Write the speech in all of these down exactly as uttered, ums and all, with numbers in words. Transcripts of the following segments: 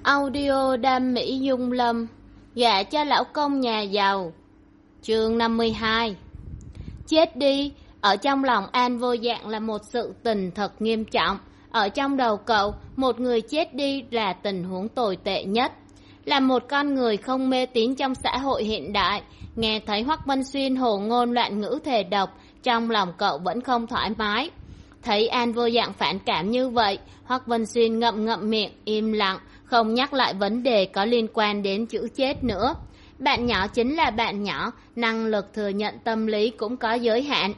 Audio Đam Mỹ Dung Lâm, gả cho lão công nhà giàu. Chương năm mươi hai. Chết đi. Ở trong lòng An Vô Dạng là một sự tình thật nghiêm trọng. Ở trong đầu cậu, một người chết đi là tình huống tồi tệ nhất. Là một con người không mê tín trong xã hội hiện đại, nghe thấy Hoắc Vân Xuyên hồ ngôn loạn ngữ thề độc, trong lòng cậu vẫn không thoải mái. Thấy An Vô Dạng phản cảm như vậy, Hoắc Vân Xuyên ngậm ngậm miệng, im lặng, không nhắc lại vấn đề có liên quan đến chữ chết nữa. Bạn nhỏ chính là bạn nhỏ, năng lực thừa nhận tâm lý cũng có giới hạn.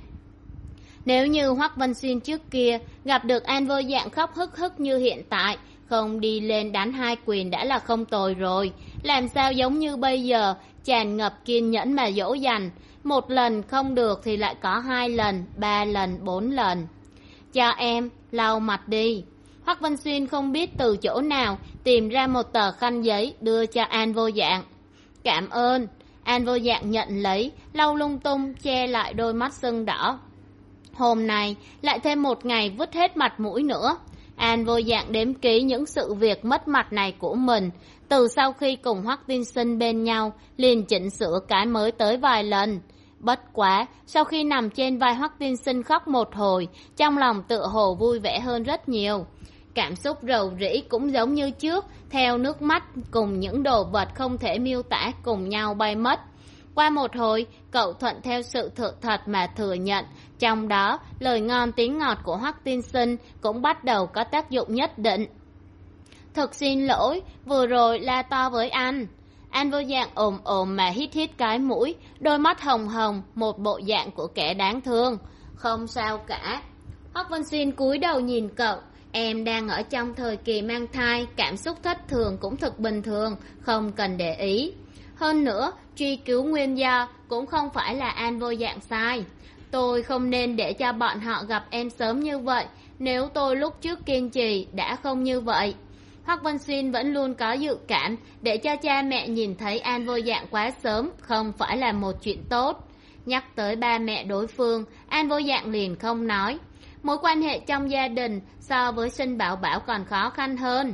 Nếu như Hoắc Vân Xuyên trước kia gặp được An Vô Dạng khóc hức hức như hiện tại, không đi lên đánh hai quyền đã là không tồi rồi. Làm sao giống như bây giờ, tràn ngập kiên nhẫn mà dỗ dành. Một lần không được thì lại có hai lần, ba lần, bốn lần. Cho em, lau mặt đi. Hoắc Vân Xuyên không biết từ chỗ nào tìm ra một tờ khăn giấy đưa cho An Vô Dạng. Cảm ơn. An Vô Dạng nhận lấy, lau lung tung, che lại đôi mắt sưng đỏ. Hôm nay lại thêm một ngày vứt hết mặt mũi nữa. An Vô Dạng đếm ký những sự việc mất mặt này của mình. Từ sau khi cùng Hoắc Tiên Sinh bên nhau, liền chỉnh sửa cái mới tới vài lần. Bất quá, sau khi nằm trên vai Hoắc Tiên Sinh khóc một hồi, trong lòng tựa hồ vui vẻ hơn rất nhiều. Cảm xúc rầu rĩ cũng giống như trước, theo nước mắt cùng những đồ vật không thể miêu tả cùng nhau bay mất. Qua một hồi, cậu thuận theo sự thật thật mà thừa nhận, trong đó lời ngon tiếng ngọt của Hoắc Tiên Sinh cũng bắt đầu có tác dụng nhất định. Thật xin lỗi, vừa rồi la to với anh. An Vô Dạng ồm ồm mà hít hít cái mũi, đôi mắt hồng hồng, một bộ dạng của kẻ đáng thương. Không sao cả. Hoắc Vân Xuyên cúi đầu nhìn cậu. Em đang ở trong thời kỳ mang thai, cảm xúc thất thường cũng thật bình thường, không cần để ý. Hơn nữa, truy cứu nguyên do cũng không phải là An Vô Dạng sai. Tôi không nên để cho bọn họ gặp em sớm như vậy, nếu tôi lúc trước kiên trì đã không như vậy. Hoắc Vân Xuyên vẫn luôn có dự cảm, để cho cha mẹ nhìn thấy An Vô Dạng quá sớm không phải là một chuyện tốt. Nhắc tới ba mẹ đối phương, An Vô Dạng liền không nói. Mối quan hệ trong gia đình so với sinh bảo bảo còn khó khăn hơn.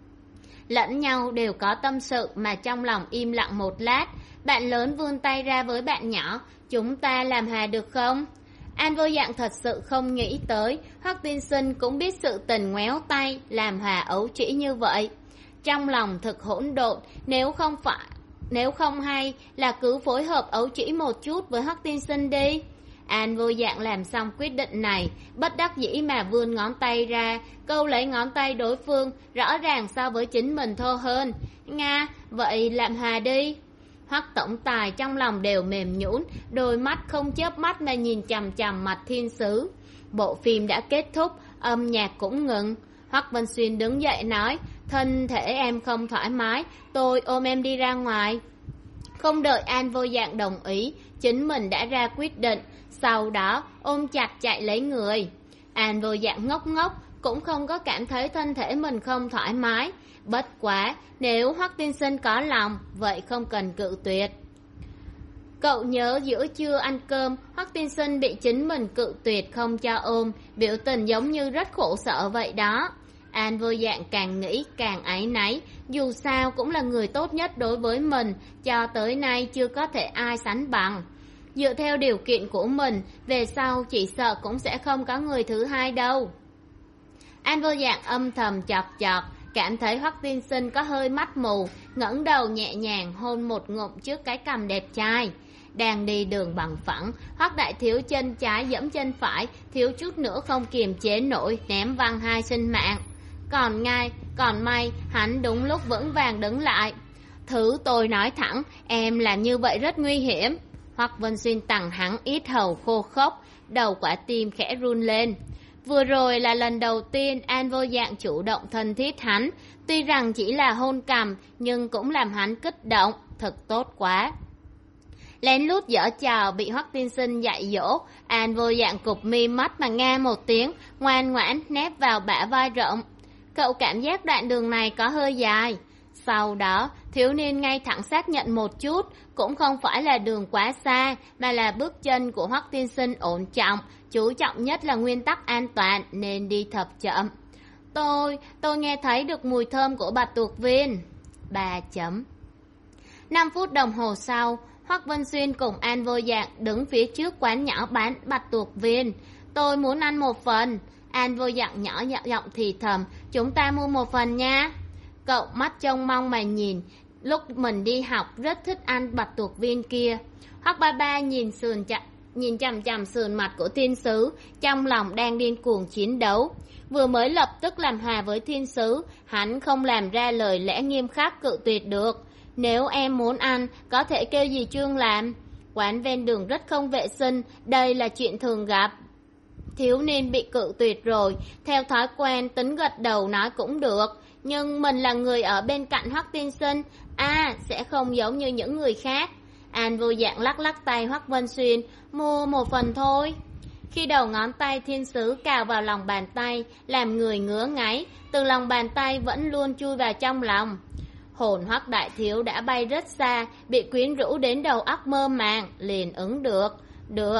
Lẫn nhau đều có tâm sự mà trong lòng im lặng một lát. Bạn lớn vươn tay ra với bạn nhỏ. Chúng ta làm hòa được không? An Vô Dạng thật sự không nghĩ tới Hoắc Tiên Sinh cũng biết sự tình ngoéo tay làm hòa ấu trĩ như vậy. Trong lòng thực hỗn độn. Nếu không phải Nếu không hay là cứ phối hợp ấu trĩ một chút với Hoắc Tiên Sinh đi. An Vô Dạng làm xong quyết định này, bất đắc dĩ mà vươn ngón tay ra, câu lấy ngón tay đối phương, rõ ràng so với chính mình thô hơn. Nga, vậy làm hòa đi. Hoắc tổng tài trong lòng đều mềm nhũn, đôi mắt không chớp mắt mà nhìn chằm chằm mặt thiên sứ. Bộ phim đã kết thúc, âm nhạc cũng ngừng. Hoắc Vân Xuyên đứng dậy nói, thân thể em không thoải mái, tôi ôm em đi ra ngoài. Không đợi An Vô Dạng đồng ý, chính mình đã ra quyết định, sau đó ôm chặt chạy lấy người. An Vô Dạng ngốc ngốc, cũng không có cảm thấy thân thể mình không thoải mái. Bất quá, nếu Hoắc Tiên Sinh có lòng, vậy không cần cự tuyệt. Cậu nhớ giữa trưa ăn cơm, Hoắc Tiên Sinh bị chính mình cự tuyệt không cho ôm, biểu tình giống như rất khổ sở vậy đó. An Vô Dạng càng nghĩ càng áy náy, dù sao cũng là người tốt nhất đối với mình, cho tới nay chưa có thể ai sánh bằng. Dựa theo điều kiện của mình, về sau chỉ sợ cũng sẽ không có người thứ hai đâu. An Vô Dạng âm thầm chọc chọc, cảm thấy Hoắc Tiên Sinh có hơi mắt mù, ngẩng đầu nhẹ nhàng hôn một ngụm trước cái cằm đẹp trai. Đang đi đường bằng phẳng, Hoắc đại thiếu chân trái giẫm chân phải, thiếu chút nữa không kiềm chế nổi, ném văng hai sinh mạng. Còn ngay, còn may, hắn đúng lúc vững vàng đứng lại. Thứ tôi nói thẳng, em làm như vậy rất nguy hiểm. Hoắc Vân Xuyên tằng hắn ít hầu khô khốc, đầu quả tim khẽ run lên. Vừa rồi là lần đầu tiên An Vô Dạng chủ động thân thiết hắn, tuy rằng chỉ là hôn cằm nhưng cũng làm hắn kích động, thật tốt quá. Lén lút giở trò bị Hoắc Tiên Sinh dạy dỗ, An Vô Dạng cụp mi mắt mà nga một tiếng, ngoan ngoãn nép vào bả vai rộng. Cậu cảm giác đoạn đường này có hơi dài. Sau đó, thiếu niên ngay thẳng xác nhận một chút, cũng không phải là đường quá xa, mà là bước chân của Hoắc Tiên Sinh ổn trọng, chú trọng nhất là nguyên tắc an toàn nên đi thật chậm. Tôi, tôi nghe thấy được mùi thơm của bạch tuộc viên. Ba chấm. Năm phút đồng hồ sau, Hoắc Vân Xuyên cùng An Vô Dạng đứng phía trước quán nhỏ bán bạch tuộc viên. Tôi muốn ăn một phần. An Vô Dạng nhỏ giọng thì thầm, chúng ta mua một phần nha. Cậu mắt trông mong mà nhìn, lúc mình đi học rất thích ăn bạch tuộc viên kia. Hoắc ba ba nhìn sườn chặt nhìn chằm chằm sườn mặt của thiên sứ, trong lòng đang điên cuồng chiến đấu. Vừa mới lập tức làm hòa với thiên sứ, hắn không làm ra lời lẽ nghiêm khắc cự tuyệt được. Nếu em muốn ăn, có thể kêu dì Trương làm. Quán ven đường rất không vệ sinh, đây là chuyện thường gặp. Thiếu niên bị cự tuyệt rồi, theo thói quen tính gật đầu nói cũng được. Nhưng mình là người ở bên cạnh Hoắc tiên sinh, à, sẽ không giống như những người khác. An Vô Dạng lắc lắc tay Hoắc Vân Xuyên, mua một phần thôi. Khi đầu ngón tay thiên sứ cào vào lòng bàn tay, làm người ngứa ngáy, từ lòng bàn tay vẫn luôn chui vào trong lòng. Hồn Hoắc đại thiếu đã bay rất xa, bị quyến rũ đến đầu óc mơ màng, liền ứng được. Được.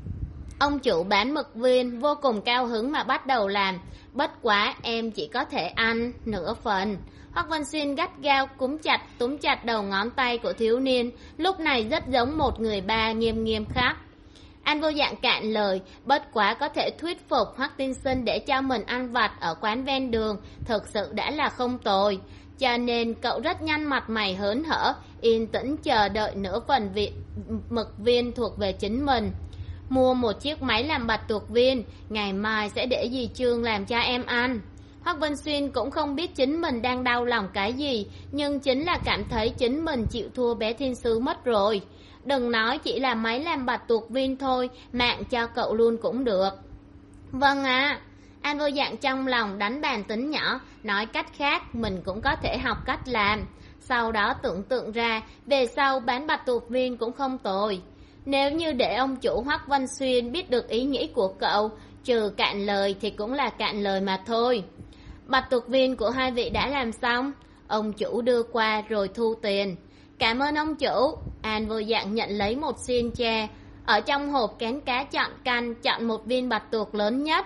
Ông chủ bán mực viên vô cùng cao hứng mà bắt đầu làm. Bất quá em chỉ có thể ăn nửa phần. Hoắc Vân Xuyên gắt gao cúm chặt túm chặt đầu ngón tay của thiếu niên, lúc này rất giống một người ba nghiêm nghiêm khắc. An Vô Dạng cạn lời, bất quá có thể thuyết phục Hoắc tiên sinh để cho mình ăn vặt ở quán ven đường, thực sự đã là không tồi. Cho nên cậu rất nhanh mặt mày hớn hở, yên tĩnh chờ đợi nửa phần vị, mực viên thuộc về chính mình. Mua một chiếc máy làm bạch tuộc viên, ngày mai sẽ để dì Trương làm cho em ăn. Hoắc Vân Xuyên cũng không biết chính mình đang đau lòng cái gì, nhưng chính là cảm thấy chính mình chịu thua bé thiên sứ mất rồi. Đừng nói chỉ là máy làm bạch tuộc viên thôi, mạng cho cậu luôn cũng được. Vâng ạ. À. An Vô Dạng trong lòng đánh bàn tính nhỏ, nói cách khác mình cũng có thể học cách làm. Sau đó tưởng tượng ra, về sau bán bạch tuộc viên cũng không tồi. Nếu như để ông chủ Hoắc Vân Xuyên biết được ý nghĩ của cậu, trừ cạn lời thì cũng là cạn lời mà thôi. Bạch tuộc viên của hai vị đã làm xong. Ông chủ đưa qua rồi thu tiền. Cảm ơn ông chủ. An Vô Dạng nhận lấy một xiên tre, ở trong hộp kén cá chọn canh, chọn một viên bạch tuộc lớn nhất,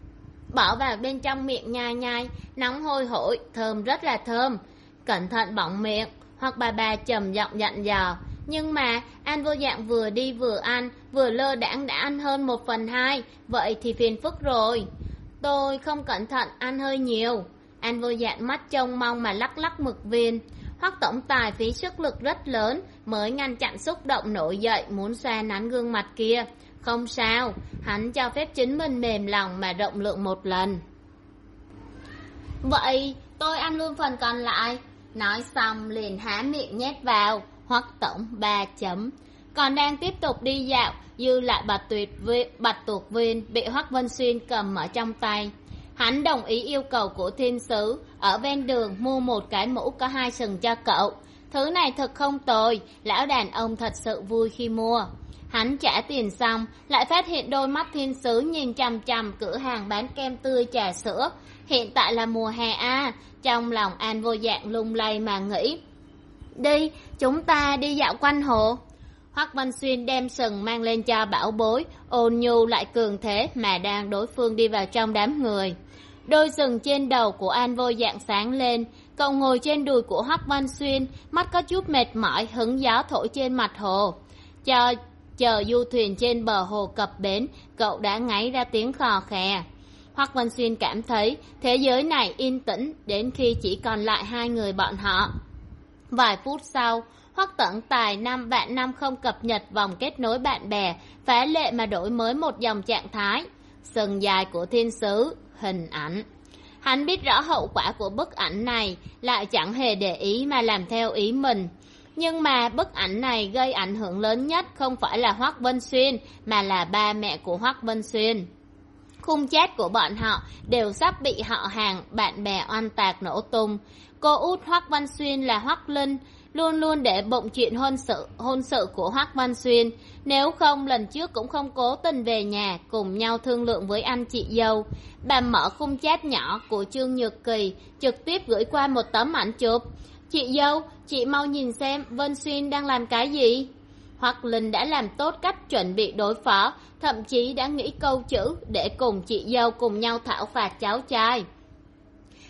bỏ vào bên trong miệng nhai nhai, nóng hôi hổi, thơm rất là thơm. Cẩn thận bỏng miệng, hoặc bà bà trầm giọng dặn dò. Nhưng mà An Vô Dạng vừa đi vừa ăn, vừa lơ đãng đã ăn hơn một phần hai, vậy thì phiền phức rồi. Tôi không cẩn thận ăn hơi nhiều. An Vô Dạng mắt trông mong mà lắc lắc mực viên. Hoắc tổng tài phí sức lực rất lớn mới ngăn chặn xúc động nổi dậy muốn xoa nắn gương mặt kia. Không sao, hắn cho phép chính mình mềm lòng mà rộng lượng một lần. Vậy tôi ăn luôn phần còn lại. Nói xong liền há miệng nhét vào. Hoắc tổng ba chấm. Còn đang tiếp tục đi dạo, dư lại bạch tuyệt viên, bạch tuộc viên bị Hoắc Vân Xuyên cầm ở trong tay. Hắn đồng ý yêu cầu của thiên sứ, ở ven đường mua một cái mũ có hai sừng cho cậu. Thứ này thật không tồi, lão đàn ông thật sự vui khi mua. Hắn trả tiền xong, lại phát hiện đôi mắt thiên sứ nhìn chằm chằm cửa hàng bán kem tươi trà sữa. Hiện tại là mùa hè à, trong lòng An Vô Dạng lung lay mà nghĩ. Đi, chúng ta đi dạo quanh hồ. Hoắc Văn Xuyên đem sừng mang lên cho bảo bối, ôn nhu lại cường thế mà đang đối phương đi vào trong đám người. Đôi sừng trên đầu của An Vô Dạng sáng lên, cậu ngồi trên đùi của Hoắc Văn Xuyên, mắt có chút mệt mỏi, hứng gió thổi trên mặt hồ. Chờ, chờ du thuyền trên bờ hồ cập bến, cậu đã ngáy ra tiếng khò khè. Hoắc Văn Xuyên cảm thấy thế giới này yên tĩnh đến khi chỉ còn lại hai người bọn họ. Vài phút sau, Hoắc Tẩn Tài năm vạn năm không cập nhật vòng kết nối bạn bè, phá lệ mà đổi mới một dòng trạng thái. Sừng dài của thiên sứ, hình ảnh. Hắn biết rõ hậu quả của bức ảnh này, lại chẳng hề để ý mà làm theo ý mình. Nhưng mà bức ảnh này gây ảnh hưởng lớn nhất không phải là Hoắc Vân Xuyên, mà là ba mẹ của Hoắc Vân Xuyên. Khung chat của bọn họ đều sắp bị họ hàng, bạn bè oan tạc nổ tung. Cô út Hoắc Văn Xuyên là Hoắc Linh, luôn luôn để bụng chuyện hôn sự, hôn sự của Hoắc Văn Xuyên. Nếu không lần trước cũng không cố tình về nhà cùng nhau thương lượng với anh chị dâu. Bà mở khung chat nhỏ của Trương Nhược Kỳ, trực tiếp gửi qua một tấm ảnh chụp. Chị dâu, chị mau nhìn xem Vân Xuyên đang làm cái gì. Hoắc Linh đã làm tốt cách chuẩn bị đối phó, thậm chí đã nghĩ câu chữ để cùng chị dâu cùng nhau thảo phạt cháu trai.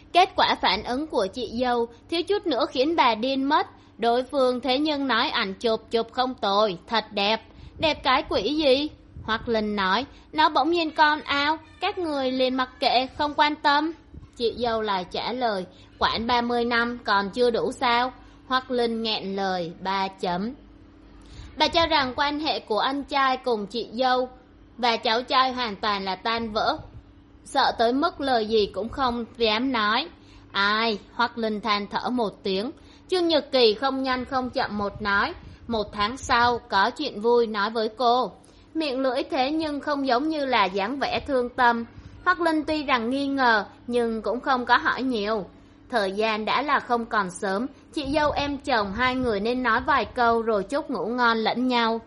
Kết quả phản ứng của chị dâu thiếu chút nữa khiến bà điên mất. Đối phương thế nhưng nói ảnh chụp chụp không tồi, thật đẹp. Đẹp cái quỷ gì? Hoắc Linh nói, nó bỗng nhiên con ao, các người liền mặc kệ, không quan tâm. Chị dâu lại trả lời, quản ba mươi năm còn chưa đủ sao? Hoắc Linh nghẹn lời, ba chấm. Bà cho rằng quan hệ của anh trai cùng chị dâu và cháu trai hoàn toàn là tan vỡ, sợ tới mức lời gì cũng không dám nói. Ai? Hoắc Linh than thở một tiếng. Trương Nhật Kỳ không nhanh không chậm một nói, một tháng sau có chuyện vui nói với cô. Miệng lưỡi thế nhưng không giống như là dáng vẻ thương tâm. Hoắc Linh tuy rằng nghi ngờ nhưng cũng không có hỏi nhiều. Thời gian đã là không còn sớm, chị dâu em chồng hai người nên nói vài câu rồi chúc ngủ ngon lẫn nhau.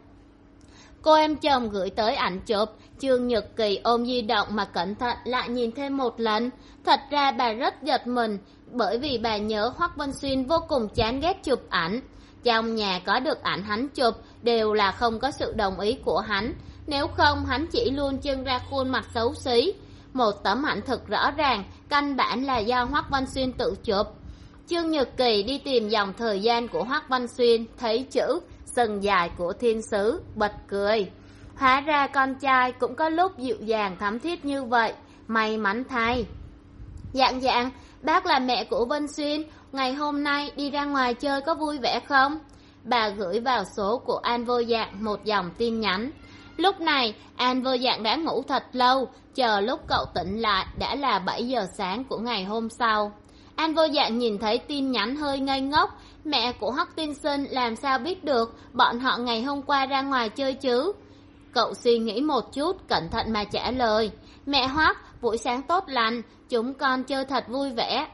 Cô em chồng gửi tới ảnh chụp, Trương Nhật Kỳ ôm di động mà cẩn thận lại nhìn thêm một lần. Thật ra bà rất giật mình, bởi vì bà nhớ Hoắc Vân Xuyên vô cùng chán ghét chụp ảnh. Trong nhà có được ảnh hắn chụp đều là không có sự đồng ý của hắn, nếu không hắn chỉ luôn trưng ra khuôn mặt xấu xí. Một tấm ảnh thực rõ ràng, căn bản là do Hoắc Văn Xuyên tự chụp. Trương Nhật Kỳ đi tìm dòng thời gian của Hoắc Văn Xuyên, thấy chữ sừng dài của thiên sứ, bật cười. Hóa ra con trai cũng có lúc dịu dàng thắm thiết như vậy, may mắn thay. Dạng dạng, bác là mẹ của Vân Xuyên, ngày hôm nay đi ra ngoài chơi có vui vẻ không? Bà gửi vào số của An Vô Dạng một dòng tin nhắn. Lúc này, An Vô Dạng đã ngủ thật lâu, chờ lúc cậu tỉnh lại đã là bảy giờ sáng của ngày hôm sau. An Vô Dạng nhìn thấy tin nhắn hơi ngây ngốc, mẹ của Hoắc Tiên Sinh làm sao biết được bọn họ ngày hôm qua ra ngoài chơi chứ? Cậu suy nghĩ một chút, cẩn thận mà trả lời. Mẹ Hoắc, buổi sáng tốt lành, chúng con chơi thật vui vẻ.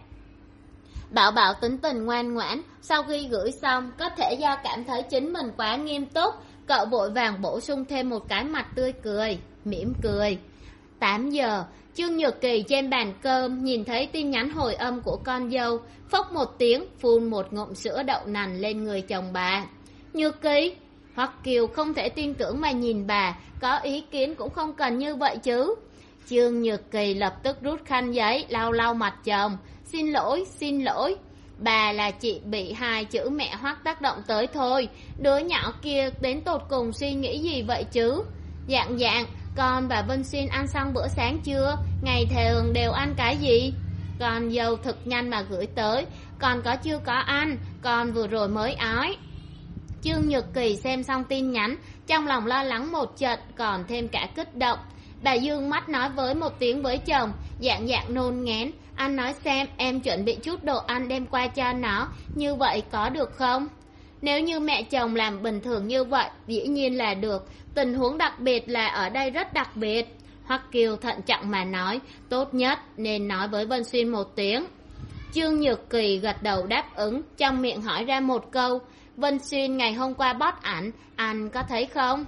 Bảo Bảo tính tình ngoan ngoãn, sau khi gửi xong, có thể do cảm thấy chính mình quá nghiêm túc, cậu vội vàng bổ sung thêm một cái mặt tươi cười, mỉm cười. tám giờ, Trương Nhược Kỳ trên bàn cơm nhìn thấy tin nhắn hồi âm của con dâu, phốc một tiếng, phun một ngụm sữa đậu nành lên người chồng bà. Nhược Kỳ, Hoắc Kiều không thể tin tưởng mà nhìn bà, có ý kiến cũng không cần như vậy chứ. Trương Nhược Kỳ lập tức rút khăn giấy, lau lau mặt chồng. Xin lỗi, xin lỗi. Bà là chị bị hai chữ mẹ Hoắc tác động tới thôi. Đứa nhỏ kia đến tột cùng suy nghĩ gì vậy chứ? Dạng dạng, con và Vân Xuyên ăn xong bữa sáng chưa? Ngày thường đều ăn cái gì? Con dâu thực nhanh mà gửi tới. Con có chưa có ăn, con vừa rồi mới ói. Trương Nhược Kỳ xem xong tin nhắn, trong lòng lo lắng một trận, còn thêm cả kích động. Bà dương mắt nói với một tiếng với chồng, dạng dạng nôn ngén. Anh nói xem em chuẩn bị chút đồ ăn đem qua cho nó, như vậy có được không? Nếu như mẹ chồng làm bình thường như vậy, dĩ nhiên là được. Tình huống đặc biệt là ở đây rất đặc biệt. Hoắc Kiều thận trọng mà nói, tốt nhất nên nói với Vân Xuyên một tiếng. Trương Nhược Kỳ gật đầu đáp ứng, trong miệng hỏi ra một câu, Vân Xuyên ngày hôm qua bót ảnh, anh có thấy không?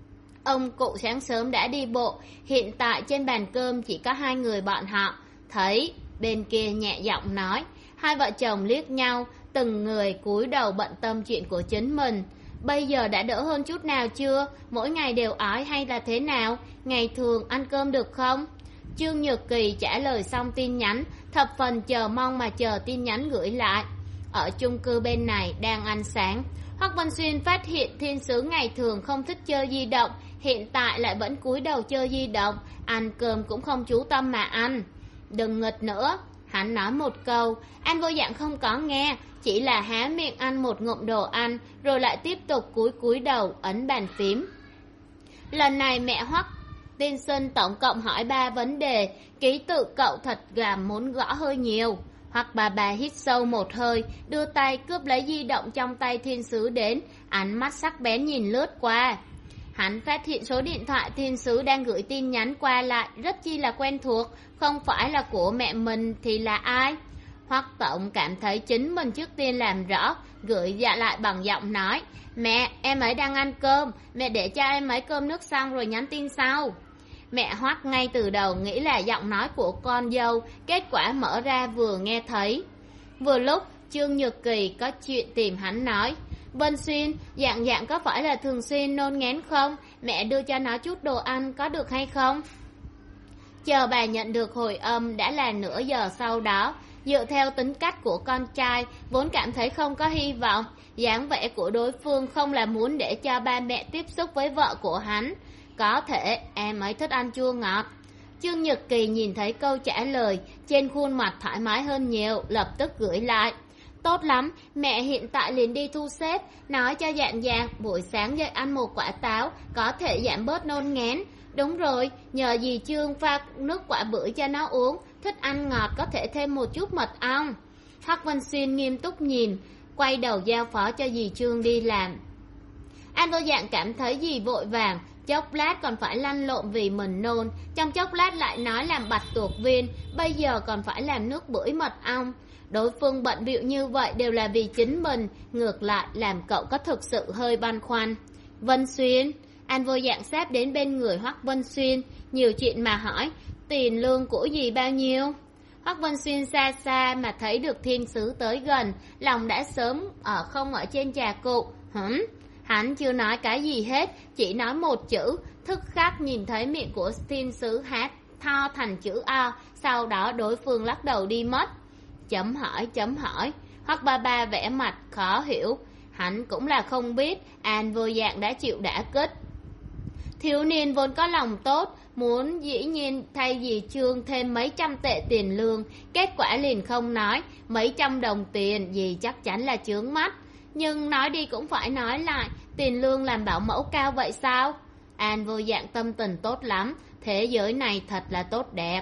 Ông cụ sáng sớm đã đi bộ, hiện tại trên bàn cơm chỉ có hai người bọn họ. Thấy, bên kia nhẹ giọng nói. Hai vợ chồng liếc nhau, từng người cúi đầu bận tâm chuyện của chính mình. Bây giờ đã đỡ hơn chút nào chưa? Mỗi ngày đều ói hay là thế nào? Ngày thường ăn cơm được không? Trương Nhược Kỳ trả lời xong tin nhắn, thập phần chờ mong mà chờ tin nhắn gửi lại. Ở chung cư bên này đang ăn sáng, Hoắc Văn Xuyên phát hiện thiên sứ ngày thường không thích chơi di động, hiện tại lại vẫn cúi đầu chơi di động, ăn cơm cũng không chú tâm mà ăn. Đừng nghịch nữa, hắn nói một câu, An Vô Dạng không có nghe, chỉ là há miệng ăn một ngụm đồ ăn, rồi lại tiếp tục cúi cúi đầu ấn bàn phím. Lần này mẹ Hoắc Tiên Sinh tổng cộng hỏi ba vấn đề, ký tự cậu thật gà muốn gõ hơi nhiều. Hoắc bà bà hít sâu một hơi, đưa tay cướp lấy di động trong tay thiên sứ đến, ánh mắt sắc bén nhìn lướt qua. Hắn phát hiện số điện thoại thiên sứ đang gửi tin nhắn qua lại rất chi là quen thuộc, không phải là của mẹ mình thì là ai? Hoắc tổng cảm thấy chính mình trước tiên làm rõ, gửi dạ lại bằng giọng nói, mẹ, em ấy đang ăn cơm, mẹ để cho em ấy cơm nước xong rồi nhắn tin sau. Mẹ Hoắc ngay từ đầu nghĩ là giọng nói của con dâu, kết quả mở ra vừa nghe thấy. Vừa lúc Trương Nhược Kỳ có chuyện tìm hắn nói, Vân Xuyên, dạng dạng có phải là thường xuyên nôn ngén không? Mẹ đưa cho nó chút đồ ăn có được hay không? Chờ bà nhận được hồi âm đã là nửa giờ sau đó, Dựa theo tính cách của con trai, vốn cảm thấy không có hy vọng. Dáng vẻ của đối phương không là muốn để cho ba mẹ tiếp xúc với vợ của hắn. Có thể em ấy thích ăn chua ngọt. Trương Nhật Kỳ nhìn thấy câu trả lời, trên khuôn mặt thoải mái hơn nhiều, lập tức gửi lại. Tốt lắm, mẹ hiện tại liền đi thu xếp, nói cho Dạng Dạng buổi sáng dậy ăn một quả táo, có thể giảm bớt nôn ngén. Đúng rồi, nhờ dì Trương pha nước quả bưởi cho nó uống, thích ăn ngọt có thể thêm một chút mật ong. Hoắc Vân Xuyên nghiêm túc nhìn, quay đầu giao phó cho dì Trương đi làm. An Vô Dạng cảm thấy dì vội vàng, chốc lát còn phải lăn lộn vì mình nôn, trong chốc lát lại nói làm bạch tuộc viên, bây giờ còn phải làm nước bưởi mật ong. Đối phương bận bịu như vậy đều là vì chính mình, ngược lại làm cậu có thực sự hơi băn khoăn. Vân Xuyên, An Vô Dạng sáp đến bên người Hoắc Vân Xuyên, nhiều chuyện mà hỏi, tiền lương của dì bao nhiêu? Hoắc Vân Xuyên xa xa mà thấy được thiên sứ tới gần, lòng đã sớm ở không ở trên trà cụ. Hửm? Hắn chưa nói cái gì hết, chỉ nói một chữ, thức khắc nhìn thấy miệng của thiên sứ hát to thành chữ O, sau đó đối phương lắc đầu đi mất. Chấm hỏi, chấm hỏi, Hoắc ba ba vẽ mặt khó hiểu, hắn cũng là không biết An Vô Dạng đã chịu đả kích. Thiếu niên vốn có lòng tốt, muốn dĩ nhiên thay dì Trương thêm mấy trăm tệ tiền lương, kết quả liền không nói, mấy trăm đồng tiền dì chắc chắn là chướng mắt. Nhưng nói đi cũng phải nói lại, tiền lương làm bảo mẫu cao vậy sao? An Vô Dạng tâm tình tốt lắm, thế giới này thật là tốt đẹp.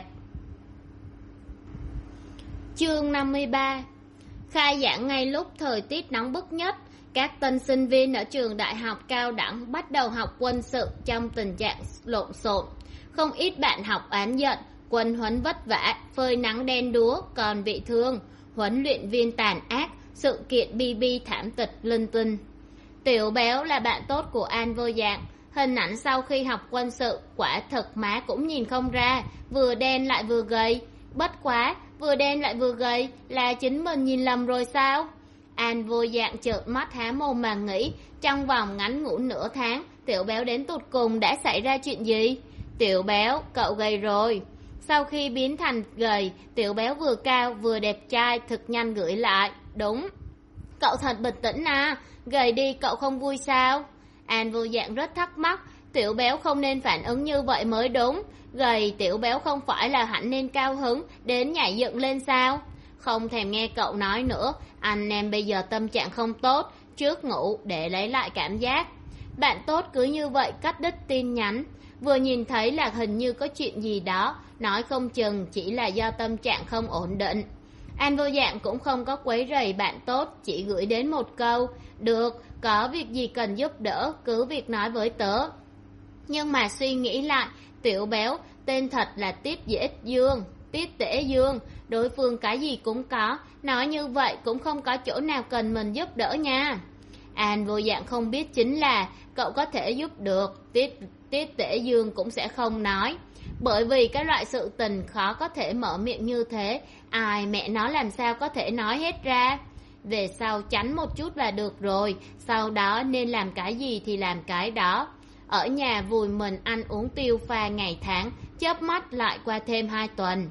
Chương năm mươi ba. Khai giảng ngay lúc thời tiết nóng bức nhất, các tân sinh viên ở trường đại học cao đẳng bắt đầu học quân sự trong tình trạng lộn xộn. Không ít bạn học oán giận, quân huấn vất vả, phơi nắng đen đúa còn bị thương, huấn luyện viên tàn ác, sự kiện bi bi thảm tịch linh tinh. Tiểu Béo là bạn tốt của An Vô Dạng, hình ảnh sau khi học quân sự quả thực má cũng nhìn không ra, vừa đen lại vừa gầy. Bất quá, vừa đen lại vừa gầy là chính mình nhìn lầm rồi sao? An Vô Dạng trợn mắt há mồm mà nghĩ, trong vòng ngắn ngủn nửa tháng, Tiểu Béo đến tụt cùng đã xảy ra chuyện gì? Tiểu Béo, cậu gầy rồi. Sau khi biến thành gầy, Tiểu Béo vừa cao vừa đẹp trai, thực nhanh gửi lại. Đúng. Cậu thật bình tĩnh à, gầy đi cậu không vui sao? An Vô Dạng rất thắc mắc, Tiểu Béo không nên phản ứng như vậy mới đúng. Gầy Tiểu Béo không phải là hẳn nên cao hứng, đến nhảy dựng lên sao? Không thèm nghe cậu nói nữa, anh em bây giờ tâm trạng không tốt, trước ngủ để lấy lại cảm giác. Bạn tốt cứ như vậy cắt đứt tin nhắn, vừa nhìn thấy là hình như có chuyện gì đó, nói không chừng chỉ là do tâm trạng không ổn định. An Vô Dạng cũng không có quấy rầy bạn tốt, chỉ gửi đến một câu, được, có việc gì cần giúp đỡ, cứ việc nói với tớ. Nhưng mà suy nghĩ lại, Tiểu Béo, tên thật là Tiếp Dễ Dương, Tiếp Tễ Dương, đối phương cái gì cũng có, nói như vậy cũng không có chỗ nào cần mình giúp đỡ nha. An Vô Dạng không biết chính là cậu có thể giúp được, Tiếp, Tiếp Tễ Dương cũng sẽ không nói. Bởi vì cái loại sự tình khó có thể mở miệng như thế, ai mẹ nó làm sao có thể nói hết ra. Về sau tránh một chút là được rồi, sau đó nên làm cái gì thì làm cái đó. Ở nhà vùi mình ăn uống tiêu pha ngày tháng, chớp mắt lại qua thêm hai tuần.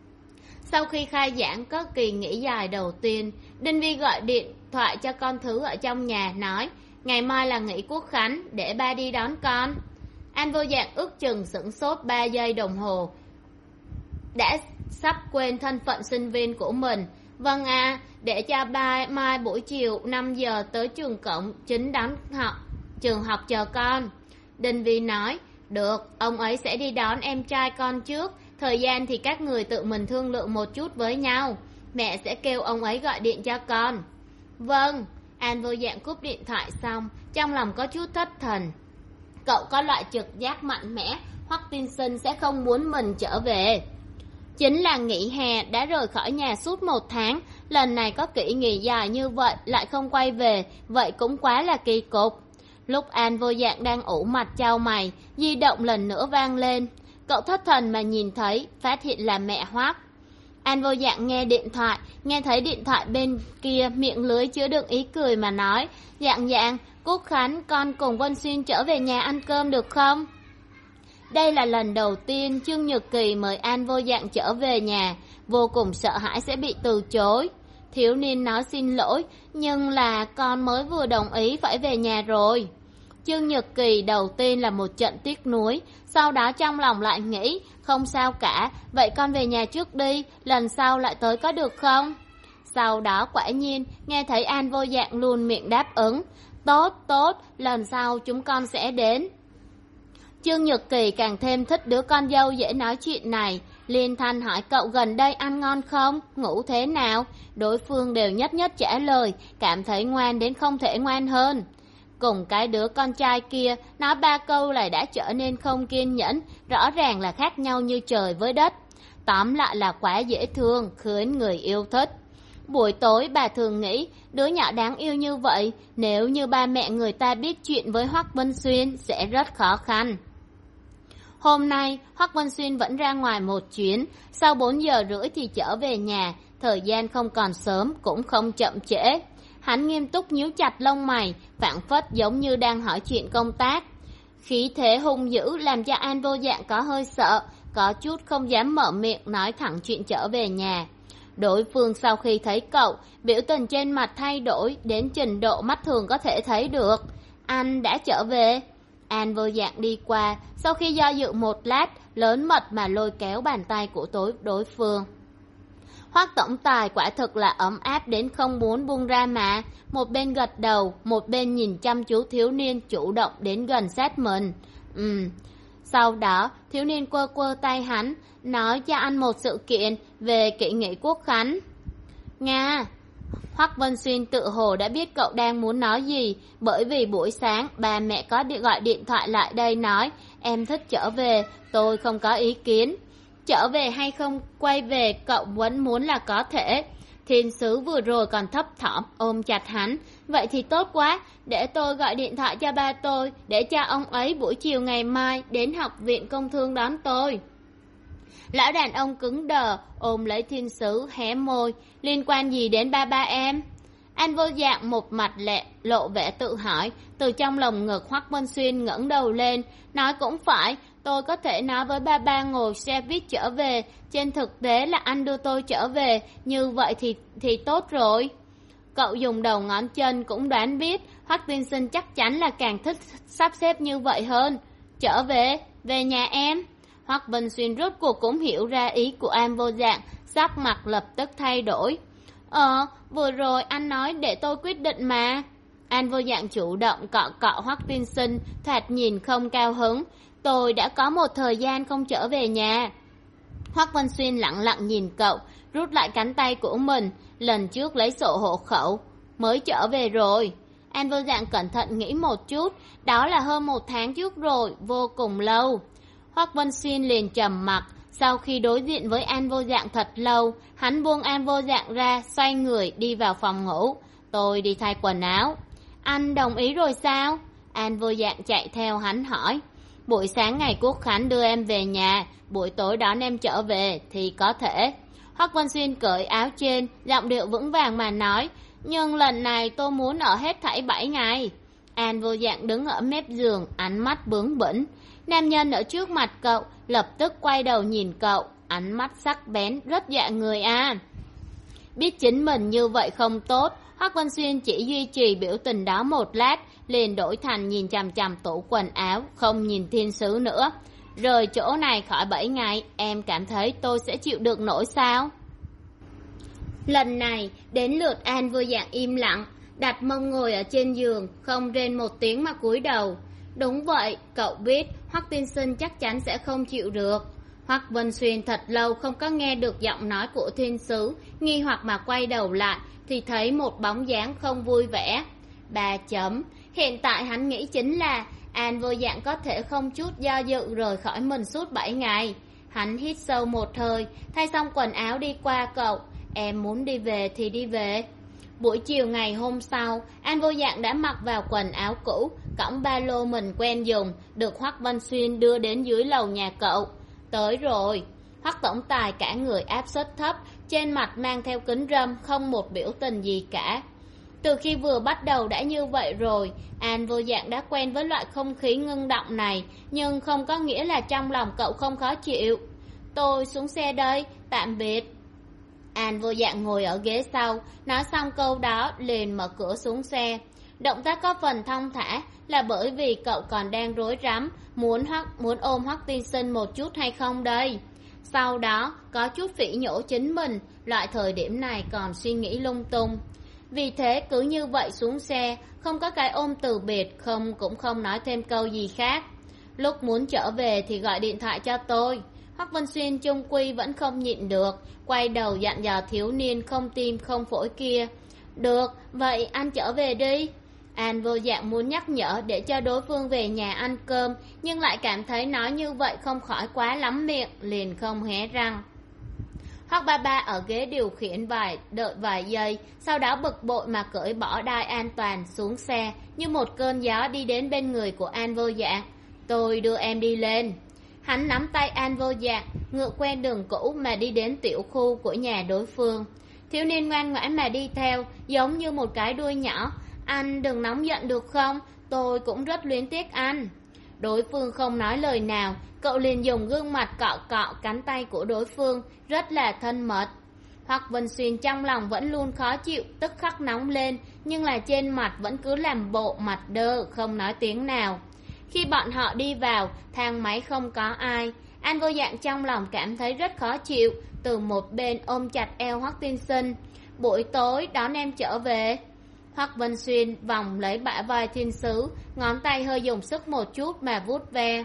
Sau khi khai giảng có kỳ nghỉ dài đầu tiên, Đinh Vi gọi điện thoại cho con thứ ở trong nhà nói, ngày mai là nghỉ quốc khánh, để ba đi đón con. An Vô Dạng ước chừng sửng sốt ba giây đồng hồ, đã sắp quên thân phận sinh viên của mình. Vâng à, để cho ba mai buổi chiều năm giờ tới trường cổng chính đón học, trường học chờ con. Đinh Vi nói, được, ông ấy sẽ đi đón em trai con trước, thời gian thì các người tự mình thương lượng một chút với nhau, mẹ sẽ kêu ông ấy gọi điện cho con. Vâng. An Vô Dạng cúp điện thoại xong, trong lòng có chút thất thần. Cậu có loại trực giác mạnh mẽ, Hoắc tiên sinh sẽ không muốn mình trở về. Chính là nghỉ hè đã rời khỏi nhà suốt một tháng, lần này có kỷ nghỉ dài như vậy lại không quay về, vậy cũng quá là kỳ cục. Lúc An Vô Dạng đang ủ mặt chau mày, di động lần nữa vang lên. Cậu thất thần mà nhìn thấy, phát hiện là mẹ Hoắc. An Vô Dạng nghe điện thoại, nghe thấy điện thoại bên kia miệng lưới chứa đựng ý cười mà nói, Dạng Dạng, Quốc khánh con cùng Vân Xuyên trở về nhà ăn cơm được không? Đây là lần đầu tiên Trương Nhật Kỳ mời An Vô Dạng trở về nhà, vô cùng sợ hãi sẽ bị từ chối. Thiếu niên nói xin lỗi, nhưng là con mới vừa đồng ý phải về nhà rồi. Chương Nhật Kỳ đầu tiên là một trận tiếc nuối, sau đó trong lòng lại nghĩ, không sao cả, vậy con về nhà trước đi, lần sau lại tới có được không? Sau đó quả nhiên, nghe thấy An Vô Dạng luôn miệng đáp ứng, tốt, tốt, lần sau chúng con sẽ đến. Chương Nhật Kỳ càng thêm thích đứa con dâu dễ nói chuyện này, liên thanh hỏi cậu gần đây ăn ngon không, ngủ thế nào, đối phương đều nhất nhất trả lời, cảm thấy ngoan đến không thể ngoan hơn. Cùng cái đứa con trai kia, nói ba câu lại đã trở nên không kiên nhẫn, rõ ràng là khác nhau như trời với đất. Tóm lại là quá dễ thương, khiến người yêu thích. Buổi tối bà thường nghĩ, đứa nhỏ đáng yêu như vậy, nếu như ba mẹ người ta biết chuyện với Hoắc Vân Xuyên sẽ rất khó khăn. Hôm nay, Hoắc Vân Xuyên vẫn ra ngoài một chuyến, sau bốn giờ rưỡi thì trở về nhà, thời gian không còn sớm cũng không chậm trễ. Hắn nghiêm túc nhíu chặt lông mày, phảng phất giống như đang hỏi chuyện công tác. Khí thế hung dữ làm cho An Vô Dạng có hơi sợ, có chút không dám mở miệng nói thẳng chuyện trở về nhà. Đối phương sau khi thấy cậu, biểu tình trên mặt thay đổi đến trình độ mắt thường có thể thấy được. Anh đã trở về. An Vô Dạng đi qua, sau khi do dự một lát, lớn mật mà lôi kéo bàn tay của tối đối phương. Hoắc tổng tài quả thực là ấm áp đến không muốn buông ra mà, một bên gật đầu, một bên nhìn chăm chú thiếu niên chủ động đến gần sát mình. Ừm. Sau đó, thiếu niên quơ quơ tay hắn, nói cho anh một sự kiện về kỷ nghị quốc khánh. Nga. Hoắc Vân Xuyên tự hồ đã biết cậu đang muốn nói gì, bởi vì buổi sáng ba mẹ có điện gọi điện thoại lại đây nói, em thích trở về, tôi không có ý kiến. Trở về hay không quay về cậu vẫn muốn là có thể. Thiên sứ vừa rồi còn thấp thỏm ôm chặt hắn, vậy thì tốt quá, để tôi gọi điện thoại cho ba tôi, để cho ông ấy buổi chiều ngày mai đến học viện công thương đón tôi. Lão đàn ông cứng đờ, ôm lấy thiên sứ, hé môi, liên quan gì đến ba ba em? An Vô Dạng một mặt lẹ, lộ vẻ tự hỏi, từ trong lồng ngực Hoắc Vân Xuyên ngẩng đầu lên, nói cũng phải, tôi có thể nói với ba ba ngồi xe buýt trở về, trên thực tế là anh đưa tôi trở về, như vậy thì thì tốt rồi. Cậu dùng đầu ngón chân cũng đoán biết, Hoắc tiên sinh chắc chắn là càng thích sắp xếp như vậy hơn. Trở về, về nhà em. Hoắc Vân Xuyên rốt cuộc cũng hiểu ra ý của An Vô Dạng, sắc mặt lập tức thay đổi. Ờ, vừa rồi anh nói để tôi quyết định mà. An Vô Dạng chủ động cọ cọ Hoắc tiên sinh, thoạt nhìn không cao hứng. Tôi đã có một thời gian không trở về nhà. Hoắc Vân Xuyên lặng lặng nhìn cậu, rút lại cánh tay của mình, lần trước lấy sổ hộ khẩu, mới trở về rồi. An Vô Dạng cẩn thận nghĩ một chút, đó là hơn một tháng trước rồi, vô cùng lâu. Hoắc Vân Xuyên liền trầm mặc, sau khi đối diện với An Vô Dạng thật lâu, hắn buông An Vô Dạng ra, xoay người đi vào phòng ngủ. Tôi đi thay quần áo. Anh đồng ý rồi sao? An Vô Dạng chạy theo hắn hỏi. Buổi sáng ngày Quốc Khánh đưa em về nhà, buổi tối đón em trở về thì có thể. Hoắc Vân Xuyên cởi áo trên, giọng điệu vững vàng mà nói, nhưng lần này tôi muốn ở hết thảy bảy ngày. An Vô Dạng đứng ở mép giường, ánh mắt bướng bỉnh. Nam nhân ở trước mặt cậu, lập tức quay đầu nhìn cậu, ánh mắt sắc bén, rất dọa người à. Biết chính mình như vậy không tốt, Hoắc Vân Xuyên chỉ duy trì biểu tình đó một lát, liền đổi thành nhìn chằm chằm tủ quần áo, không nhìn thiên sứ nữa. Rời chỗ này khỏi bảy ngày, em cảm thấy tôi sẽ chịu được nổi sao? Lần này, đến lượt An Vô Dạng im lặng, đặt mông ngồi ở trên giường, không rên một tiếng mà cúi đầu. Đúng vậy, cậu biết, Hoắc tiên sinh chắc chắn sẽ không chịu được. Hoắc Vân Xuyên thật lâu không có nghe được giọng nói của thiên sứ, nghi hoặc mà quay đầu lại, thì thấy một bóng dáng không vui vẻ. Ba chấm, hiện tại hắn nghĩ chính là An Vô Dạng có thể không chút do dự rời khỏi mình suốt bảy ngày. Hắn hít sâu một hơi, thay xong quần áo đi qua cậu, em muốn đi về thì đi về. Buổi chiều ngày hôm sau, An Vô Dạng đã mặc vào quần áo cũ, cõng ba lô mình quen dùng, được Hoắc Vân Xuyên đưa đến dưới lầu nhà cậu. Tới rồi. Hoắc tổng tài cả người áp suất thấp, trên mặt mang theo kính râm, không một biểu tình gì cả. Từ khi vừa bắt đầu đã như vậy rồi, An Vô Dạng đã quen với loại không khí ngưng động này, nhưng không có nghĩa là trong lòng cậu không khó chịu. Tôi xuống xe đây, tạm biệt. An vô dạng ngồi ở ghế sau, nói xong câu đó liền mở cửa xuống xe. Động tác có phần thong thả là bởi vì cậu còn đang rối rắm muốn hoắc muốn ôm Hoắc Tiên Sinh một chút hay không đây. Sau đó có chút phỉ nhổ chính mình, loại thời điểm này còn suy nghĩ lung tung. Vì thế cứ như vậy xuống xe, không có cái ôm từ biệt, không cũng không nói thêm câu gì khác. Lúc muốn trở về thì gọi điện thoại cho tôi. Hoắc Vân Xuyên chung quy vẫn không nhịn được, quay đầu dặn dò thiếu niên không tim không phổi kia. Được, vậy anh trở về đi. An vô dạng muốn nhắc nhở để cho đối phương về nhà ăn cơm, nhưng lại cảm thấy nói như vậy không khỏi quá lắm miệng, liền không hé răng. Hoắc ba ba ở ghế điều khiển vài đợi vài giây, sau đó bực bội mà cởi bỏ đai an toàn xuống xe, như một cơn gió đi đến bên người của An vô dạng. Tôi đưa em đi lên. Hắn nắm tay An vô dạng, ngựa quen đường cũ mà đi đến tiểu khu của nhà đối phương. Thiếu niên ngoan ngoãn mà đi theo, giống như một cái đuôi nhỏ. Anh đừng nóng giận được không, tôi cũng rất luyến tiếc anh. Đối phương không nói lời nào, cậu liền dùng gương mặt cọ cọ cánh tay của đối phương, rất là thân mật. Hoắc Vân Xuyên trong lòng vẫn luôn khó chịu, tức khắc nóng lên, nhưng là trên mặt vẫn cứ làm bộ mặt đơ, không nói tiếng nào. Khi bọn họ đi vào, thang máy không có ai. An vô dạng trong lòng cảm thấy rất khó chịu, từ một bên ôm chặt eo Hoắc Tiên Sinh. Buổi tối đón em trở về. Hoắc Vân Xuyên vòng lấy bả vai thiên sứ, ngón tay hơi dùng sức một chút mà vuốt ve.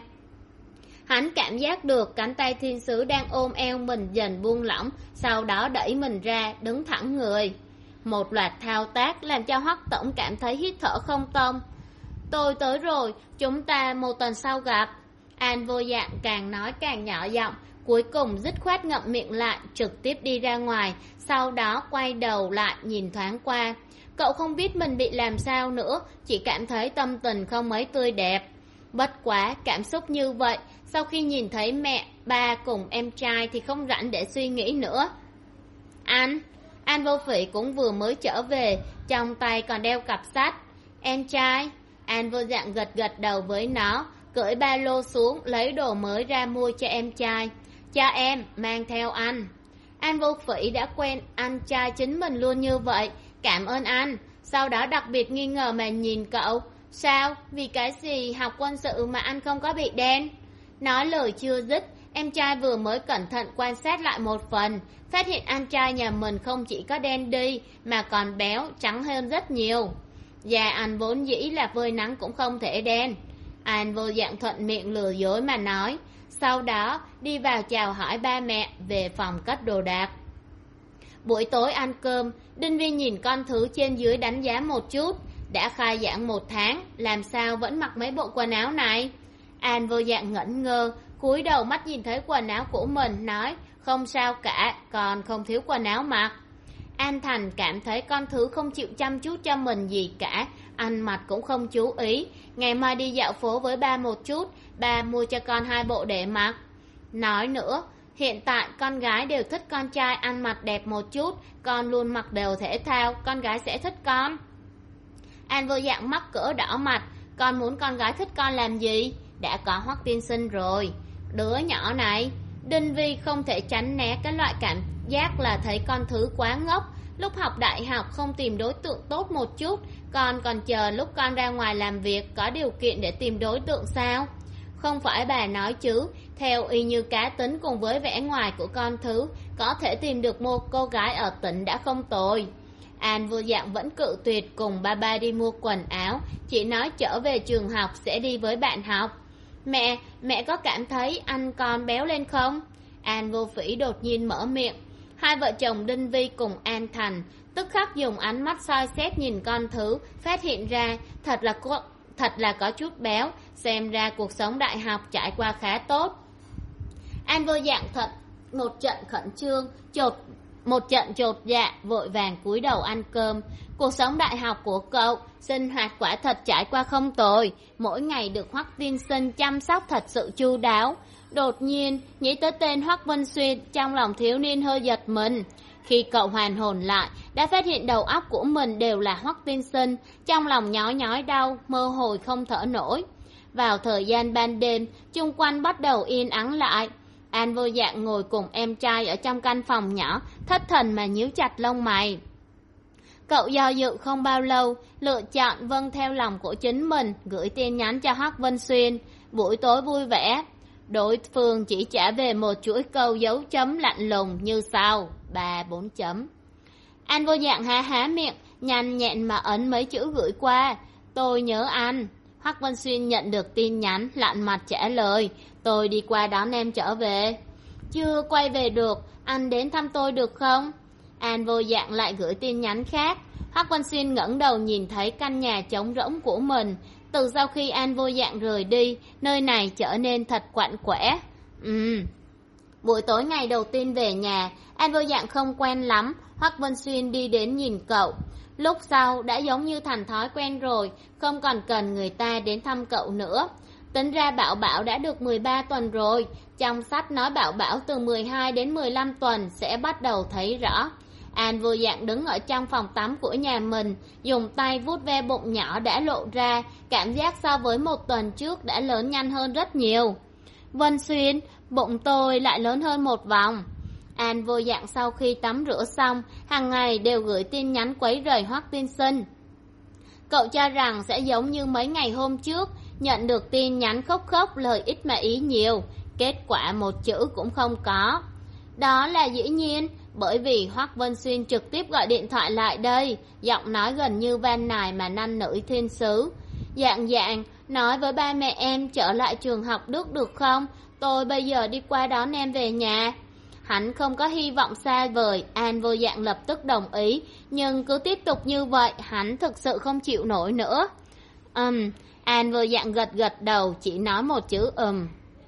Hắn cảm giác được cánh tay thiên sứ đang ôm eo mình dần buông lỏng, sau đó đẩy mình ra, đứng thẳng người. Một loạt thao tác làm cho Hoắc tổng cảm thấy hít thở không thông. Tôi tới rồi, chúng ta một tuần sau gặp. An vô dạng càng nói càng nhỏ giọng, cuối cùng dứt khoát ngậm miệng lại, trực tiếp đi ra ngoài, sau đó quay đầu lại nhìn thoáng qua. Cậu không biết mình bị làm sao nữa, chỉ cảm thấy tâm tình không mấy tươi đẹp. Bất quá, cảm xúc như vậy, sau khi nhìn thấy mẹ, ba cùng em trai thì không rảnh để suy nghĩ nữa. Anh, An vô phỉ cũng vừa mới trở về, trong tay còn đeo cặp sách. Em trai, An vô dạng gật gật đầu với nó, cởi ba lô xuống, lấy đồ mới ra mua cho em trai. Cho em, mang theo anh. An vô phỉ đã quen anh trai chính mình luôn như vậy. Cảm ơn anh. Sau đó đặc biệt nghi ngờ mà nhìn cậu. Sao? Vì cái gì học quân sự mà anh không có bị đen? Nói lời chưa dứt, em trai vừa mới cẩn thận quan sát lại một phần, phát hiện anh trai nhà mình không chỉ có đen đi mà còn béo, trắng hơn rất nhiều. Da anh vốn dĩ là phơi nắng cũng không thể đen. Anh vô dạng thuận miệng lừa dối mà nói. Sau đó đi vào chào hỏi ba mẹ, về phòng cất đồ đạc. Buổi tối ăn cơm, Đinh Vi nhìn con thứ trên dưới đánh giá một chút. Đã khai giảng một tháng, làm sao vẫn mặc mấy bộ quần áo này? An vô dạng ngẩn ngơ, cúi đầu mắt nhìn thấy quần áo của mình, nói không sao cả, còn không thiếu quần áo mặc. An Thành cảm thấy con thứ không chịu chăm chút cho mình gì cả, ăn mặc cũng không chú ý. Ngày mai đi dạo phố với ba một chút, ba mua cho con hai bộ để mặc. Nói nữa, hiện tại con gái đều thích con trai ăn mặc đẹp một chút, con luôn mặc đồ thể thao, con gái sẽ thích con. An vô dạng mắc cỡ đỏ mặt, con muốn con gái thích con làm gì? Đã có Hoắc Tiên Sinh rồi. Đứa nhỏ này, Đinh Vi không thể tránh né cái loại cảm giác là thấy con thứ quá ngốc. Lúc học đại học không tìm đối tượng tốt một chút, con còn chờ lúc con ra ngoài làm việc có điều kiện để tìm đối tượng sao? Không phải bà nói chứ, theo y như cá tính cùng với vẻ ngoài của con thứ, có thể tìm được một cô gái ở tỉnh đã không tồi. An vô dạng vẫn cự tuyệt cùng ba ba đi mua quần áo, chỉ nói trở về trường học sẽ đi với bạn học. Mẹ, mẹ có cảm thấy anh con béo lên không? An vô phỉ đột nhiên mở miệng. Hai vợ chồng Đinh Vi cùng An Thành tức khắc dùng ánh mắt soi xét nhìn con thứ, phát hiện ra thật là có, thật là có chút béo, xem ra cuộc sống đại học trải qua khá tốt. An vô dạng thật một trận khẩn trương, chột một trận chột dạ, vội vàng cúi đầu ăn cơm. Cuộc sống đại học của cậu, sinh hoạt quả thật trải qua không tồi, mỗi ngày được Hoắc Tiên Sinh chăm sóc thật sự chu đáo. Đột nhiên, nghĩ tới tên Hoắc Vân Xuyên, trong lòng thiếu niên hơi giật mình. Khi cậu hoàn hồn lại, đã phát hiện đầu óc của mình đều là Hoắc Tiên Sinh, trong lòng nhói nhói đau, mơ hồ không thở nổi. Vào thời gian ban đêm, chung quanh bắt đầu yên ắng lại. An Vô Dạng ngồi cùng em trai ở trong căn phòng nhỏ, thất thần mà nhíu chặt lông mày. Cậu do dự không bao lâu, lựa chọn vâng theo lòng của chính mình, gửi tin nhắn cho Hoắc Vân Xuyên. Buổi tối vui vẻ. Đối phương chỉ trả về một chuỗi câu dấu chấm lạnh lùng như sau: ba bốn chấm. An Vô Dạng há há miệng, nhanh nhẹn mà ấn mấy chữ gửi qua: tôi nhớ anh. Hoắc Vân Xuyên nhận được tin nhắn, lạnh mặt trả lời: tôi đi qua đón em trở về. Chưa quay về được, anh đến thăm tôi được không? An Vô Dạng lại gửi tin nhắn khác. Hoắc Vân Xuyên ngẩng đầu nhìn thấy căn nhà trống rỗng của mình. Từ sau khi An Vô Dạng rời đi, nơi này trở nên thật quạnh quẽ. Ừm. Buổi tối ngày đầu tiên về nhà, An Vô Dạng không quen lắm. Hoắc Vân Xuyên đi đến nhìn cậu. Lúc sau đã giống như thành thói quen rồi, không còn cần người ta đến thăm cậu nữa. Tính ra Bảo Bảo đã được mười ba tuần rồi. Trong sách nói Bảo Bảo từ mười hai đến mười lăm tuần sẽ bắt đầu thấy rõ. An Vô Dạng đứng ở trong phòng tắm của nhà mình, dùng tay vuốt ve bụng nhỏ đã lộ ra, cảm giác so với một tuần trước đã lớn nhanh hơn rất nhiều. Vân Xuyên, bụng tôi lại lớn hơn một vòng. An Vô Dạng sau khi tắm rửa xong, hàng ngày đều gửi tin nhắn quấy rầy Hoắc Tiên Sinh. Cậu cho rằng sẽ giống như mấy ngày hôm trước, nhận được tin nhắn khóc khóc lời ít mà ý nhiều, kết quả một chữ cũng không có. Đó là dĩ nhiên, bởi vì Hoắc Vân Xuyên trực tiếp gọi điện thoại lại đây, giọng nói gần như van nài mà năn nỉ thiên sứ. Dạng Dạng, nói với ba mẹ em trở lại trường học Đức được không? Tôi bây giờ đi qua đón em về nhà. Hắn không có hy vọng xa vời, An Vô Dạng lập tức đồng ý, nhưng cứ tiếp tục như vậy, hắn thực sự không chịu nổi nữa. Ừm, um, An Vô Dạng gật gật đầu, chỉ nói một chữ ừm.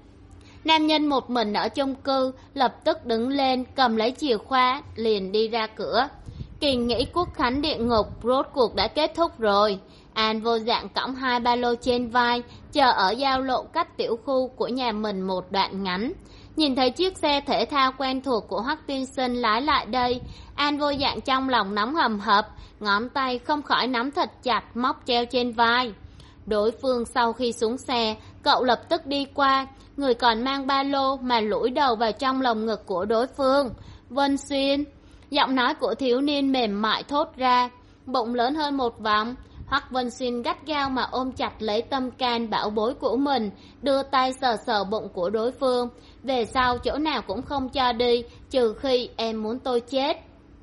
Nam nhân một mình ở chung cư, lập tức đứng lên, cầm lấy chìa khóa, liền đi ra cửa. Kỳ nghỉ Quốc khánh địa ngục rốt cuộc đã kết thúc rồi. An Vô Dạng cõng hai ba lô trên vai, chờ ở giao lộ cách tiểu khu của nhà mình một đoạn ngắn. Nhìn thấy chiếc xe thể thao quen thuộc của Hoắc Tiên Sinh lái lại đây, An Vô Dạng trong lòng nóng hầm hập, ngón tay không khỏi nắm thật chặt móc treo trên vai. Đối phương sau khi xuống xe, cậu lập tức đi qua, người còn mang ba lô mà lủi đầu vào trong lồng ngực của đối phương. Vân Xuyên, giọng nói của thiếu niên mềm mại thốt ra, bụng lớn hơn một vòng. Hoắc Vân Xuyên gắt gao mà ôm chặt lấy tâm can bảo bối của mình, đưa tay sờ sờ bụng của đối phương. Về sau chỗ nào cũng không cho đi, trừ khi em muốn tôi chết.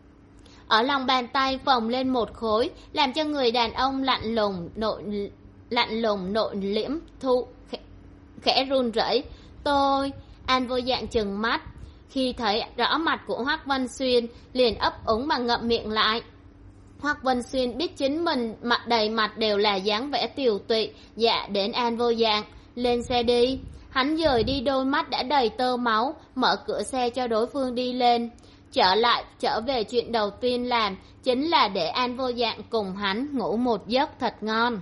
Ở lòng bàn tay phồng lên một khối, làm cho người đàn ông lạnh lùng nội lạnh lùng nội liễm thu khẽ, khẽ run rẩy. Tôi, An Vô Dạng trừng mắt, khi thấy rõ mặt của Hoắc Vân Xuyên, liền ấp úng mà ngậm miệng lại. Hoắc Vân Xuyên biết chính mình mặt đầy mặt đều là dáng vẻ tiều tụy, dạ đến An Vô Dạng, lên xe đi. Hắn dời đi đôi mắt đã đầy tơ máu, mở cửa xe cho đối phương đi lên. Trở lại, trở về chuyện đầu tiên làm, chính là để An Vô Dạng cùng hắn ngủ một giấc thật ngon.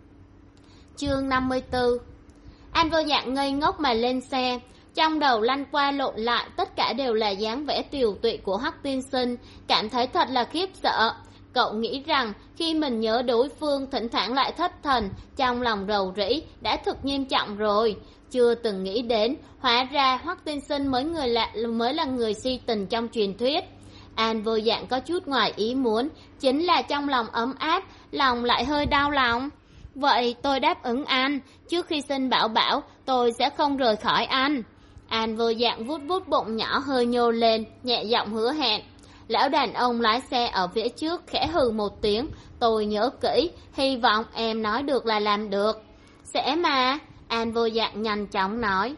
Chương năm mươi tư. An Vô Dạng ngây ngốc mà lên xe, trong đầu lăn qua lộn lại, tất cả đều là dáng vẻ tiều tụy của Hoắc Tiên Sinh, cảm thấy thật là khiếp sợ. Cậu nghĩ rằng khi mình nhớ đối phương thỉnh thoảng lại thất thần, trong lòng rầu rĩ đã thực nghiêm trọng rồi. Chưa từng nghĩ đến, hóa ra Hoắc Tiên Sinh mới người lạ mới là người si tình trong truyền thuyết. An Vô Dạng có chút ngoài ý muốn, chính là trong lòng ấm áp, lòng lại hơi đau lòng. Vậy tôi đáp ứng anh, trước khi sinh Bảo Bảo, tôi sẽ không rời khỏi anh. An Vô Dạng vuốt vuốt bụng nhỏ hơi nhô lên, nhẹ giọng hứa hẹn. Lão đàn ông lái xe ở phía trước khẽ hừ một tiếng, tôi nhớ kỹ, hy vọng em nói được là làm được. Sẽ mà, An Vô Dạng nhanh chóng nói.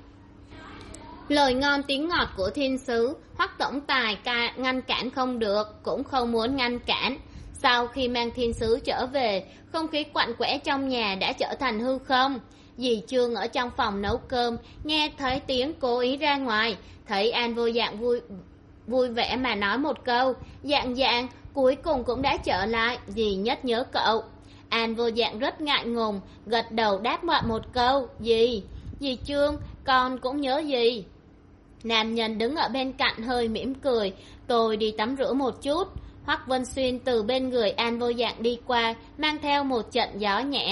Lời ngon tiếng ngọt của thiên sứ, Hoắc tổng tài ca ngăn cản không được, cũng không muốn ngăn cản. Sau khi mang thiên sứ trở về, không khí quạnh quẽ trong nhà đã trở thành hư không. Dì Trương ở trong phòng nấu cơm, nghe thấy tiếng cố ý ra ngoài, thấy An Vô Dạng vui vui vẻ mà nói một câu, Dạng Dạng, cuối cùng cũng đã trở lại, dì nhất nhớ cậu. An Vô Dạng rất ngại ngùng, gật đầu đáp lại một câu, dì, dì Trương, con cũng nhớ dì. Nam nhân đứng ở bên cạnh hơi mỉm cười, tôi đi tắm rửa một chút. Hoắc Vân Xuyên từ bên người An Vô Dạng đi qua, mang theo một trận gió nhẹ.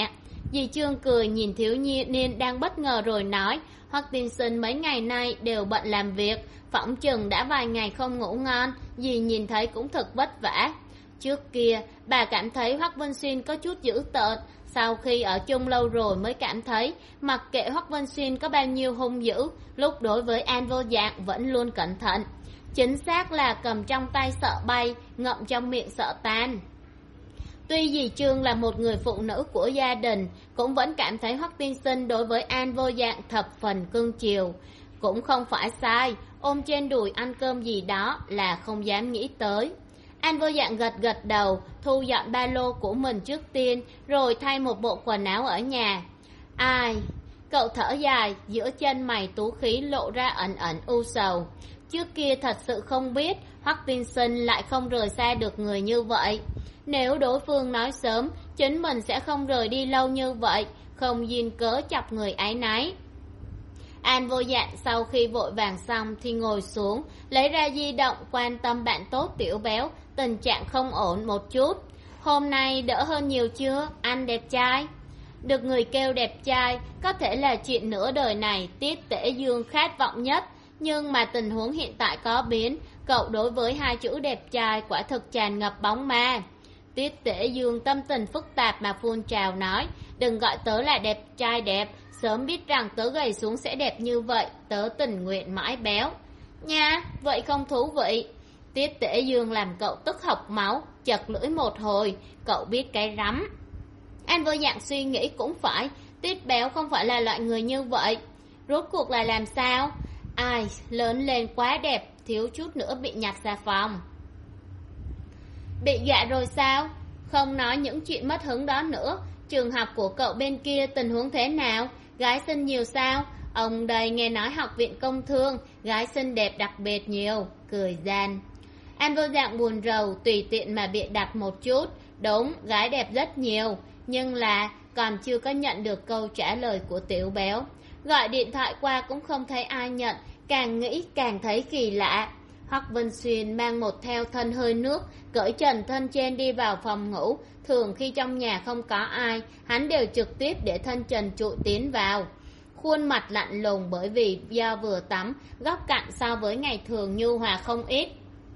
Dì Trương cười nhìn thiếu niên đang bất ngờ rồi nói, Hoắc tiên sinh mấy ngày nay đều bận làm việc, phỏng chừng đã vài ngày không ngủ ngon, dì nhìn thấy cũng thật vất vả. Trước kia bà cảm thấy Hoắc Vân Xuyên có chút dữ tợn, sau khi ở chung lâu rồi mới cảm thấy mặc kệ Hoắc Vân Xuyên có bao nhiêu hung dữ, lúc đối với An Vô Dạng vẫn luôn cẩn thận, chính xác là cầm trong tay sợ bay, ngậm trong miệng sợ tan. Tuy dì Trương là một người phụ nữ của gia đình, cũng vẫn cảm thấy Hoắc tiên sinh đối với An Vô Dạng thập phần cưng chiều. Cũng không phải sai, ôm trên đùi ăn cơm gì đó là không dám nghĩ tới. An Vô Dạng gật gật đầu, thu dọn ba lô của mình trước tiên, rồi thay một bộ quần áo ở nhà. Ai? Cậu thở dài, giữa chân mày tú khí lộ ra ẩn ẩn u sầu. Trước kia thật sự không biết Hoắc tiên sinh lại không rời xa được người như vậy. Nếu đối phương nói sớm, chính mình sẽ không rời đi lâu như vậy, không duyên cớ chọc người áy náy. An Vô Dạng sau khi vội vàng xong thì ngồi xuống, lấy ra di động quan tâm bạn tốt Tiểu Béo, tình trạng không ổn một chút. Hôm nay đỡ hơn nhiều chưa, anh đẹp trai? Được người kêu đẹp trai có thể là chuyện nửa đời này Tiết Tễ Dương khát vọng nhất, nhưng mà tình huống hiện tại có biến, cậu đối với hai chữ đẹp trai quả thực tràn ngập bóng ma. Tiết Tễ Dương tâm tình phức tạp mà phun trào nói, đừng gọi tớ là đẹp trai đẹp, sớm biết rằng tớ gầy xuống sẽ đẹp như vậy, tớ tình nguyện mãi béo. Nha, vậy không thú vị. Tiết Tễ Dương làm cậu tức học máu, chật lưỡi một hồi, cậu biết cái rắm. An Vô Dạng suy nghĩ cũng phải, Tiết Béo không phải là loại người như vậy. Rốt cuộc là làm sao? Ai, lớn lên quá đẹp, thiếu chút nữa bị nhặt ra phòng. Bị gạ rồi sao? Không nói những chuyện mất hứng đó nữa. Trường học của cậu bên kia tình huống thế nào? Gái xinh nhiều sao? Ông đây nghe nói học viện công thương, gái xinh đẹp đặc biệt nhiều. Cười gian. An Vô Dạng buồn rầu, tùy tiện mà bịa đặt một chút. Đúng, gái đẹp rất nhiều, nhưng là còn chưa có nhận được câu trả lời của Tiểu Béo. Gọi điện thoại qua cũng không thấy ai nhận, càng nghĩ càng thấy kỳ lạ. Hoắc Vân Xuyên mang một theo thân hơi nước, cởi trần thân trên đi vào phòng ngủ. Thường khi trong nhà không có ai, hắn đều trực tiếp để thân trần trụi tiến vào. Khuôn mặt lạnh lùng bởi vì do vừa tắm, góc cạnh so với ngày thường nhu hòa không ít.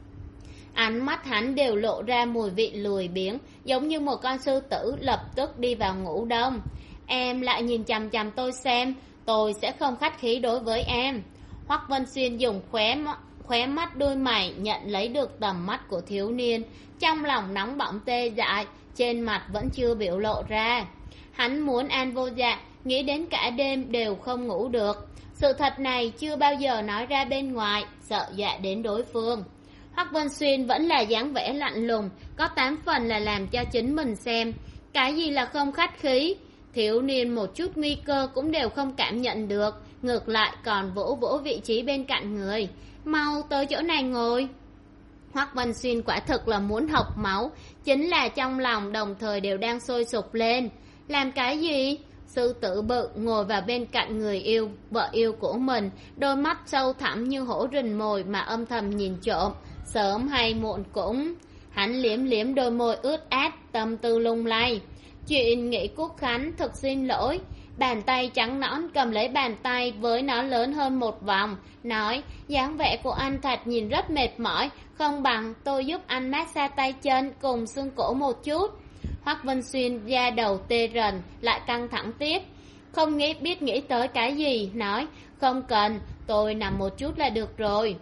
Ánh mắt hắn đều lộ ra mùi vị lười biếng, giống như một con sư tử lập tức đi vào ngủ đông. Em lại nhìn chằm chằm tôi xem, tôi sẽ không khách khí đối với em. Hoắc Vân Xuyên dùng khóe khóe mắt đôi mày nhận lấy được tầm mắt của thiếu niên, trong lòng nóng bỏng tê dại, trên mặt vẫn chưa biểu lộ ra. Hắn muốn An Vô Dạng nghĩ đến cả đêm đều không ngủ được. Sự thật này chưa bao giờ nói ra bên ngoài, sợ dọa đến đối phương. Hoắc Vân Xuyên vẫn là dáng vẻ lạnh lùng, có tám phần là làm cho chính mình xem. Cái gì là không khách khí? Thiếu niên một chút nguy cơ cũng đều không cảm nhận được, ngược lại còn vỗ vỗ vị trí bên cạnh người. Mau tới chỗ này ngồi. Hoắc Vân Xuyên quả thực là muốn học máu, chính là trong lòng đồng thời đều đang sôi sục lên. Làm cái gì? Sư tử bự ngồi vào bên cạnh người yêu, vợ yêu của mình, đôi mắt sâu thẳm như hổ rình mồi mà âm thầm nhìn trộm. Sớm hay muộn cũng. Hắn liếm liếm đôi môi ướt át, tâm tư lung lay. Chuyện nghĩ Quốc Khánh thật xin lỗi. Bàn tay trắng nõn cầm lấy bàn tay với nó lớn hơn một vòng, nói, dáng vẻ của anh thật nhìn rất mệt mỏi, không bằng tôi giúp anh massage tay chân cùng xương cổ một chút. Hoắc Vân Xuyên da đầu tê rần, lại căng thẳng tiếp. Không nghĩ biết nghĩ tới cái gì, nói, không cần, tôi nằm một chút là được rồi.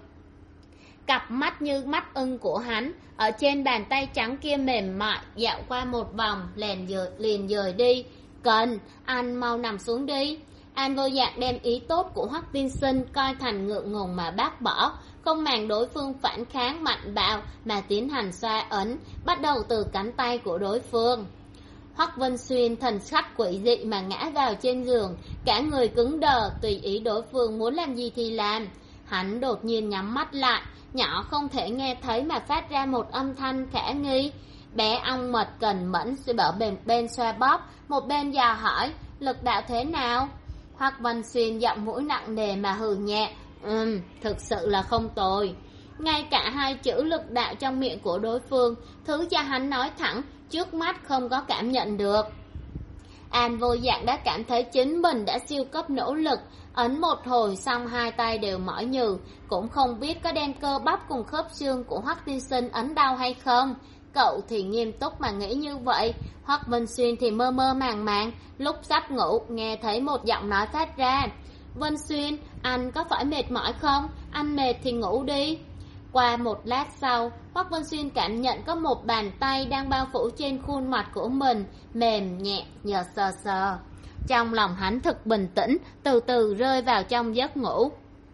Cặp mắt như mắt ưng của hắn, ở trên bàn tay trắng kia mềm mại, dạo qua một vòng, liền dời, liền dời đi. Cần, anh mau nằm xuống đi. An Vô Dạng đem ý tốt của Hoắc tiên sinh coi thành ngượng ngùng mà bác bỏ, không màng đối phương phản kháng mạnh bạo mà tiến hành xoa ấn, bắt đầu từ cánh tay của đối phương. Hoắc Vân Xuyên thần sắc quỷ dị mà ngã vào trên giường, cả người cứng đờ, tùy ý đối phương muốn làm gì thì làm. Hắn đột nhiên nhắm mắt lại, nhỏ không thể nghe thấy mà phát ra một âm thanh khả nghi. Bé ong mật cần mẫn ở bên bên xoa bóp, một bên dò hỏi, lực đạo thế nào? Hoắc Vân Xuyên giọng mũi nặng nề mà hừ nhẹ, ừm, thực sự là không tồi. Ngay cả hai chữ lực đạo trong miệng của đối phương, thứ cho hắn nói thẳng, trước mắt không có cảm nhận được. An Vô Dạng đã cảm thấy chính mình đã siêu cấp nỗ lực, ấn một hồi xong hai tay đều mỏi nhừ, cũng không biết có đem cơ bắp cùng khớp xương của Hoắc tiên sinh ấn đau hay không. Cậu thì nghiêm túc mà nghĩ như vậy, Hoắc Vân Xuyên thì mơ mơ màng màng, lúc sắp ngủ nghe thấy một giọng nói phát ra: Vân Xuyên, anh có phải mệt mỏi không? Anh mệt thì ngủ đi. Qua một lát sau, Hoắc Vân Xuyên cảm nhận có một bàn tay đang bao phủ trên khuôn mặt của mình, mềm nhẹ nhờ sờ sờ. Trong lòng hắn thực bình tĩnh, từ từ rơi vào trong giấc ngủ.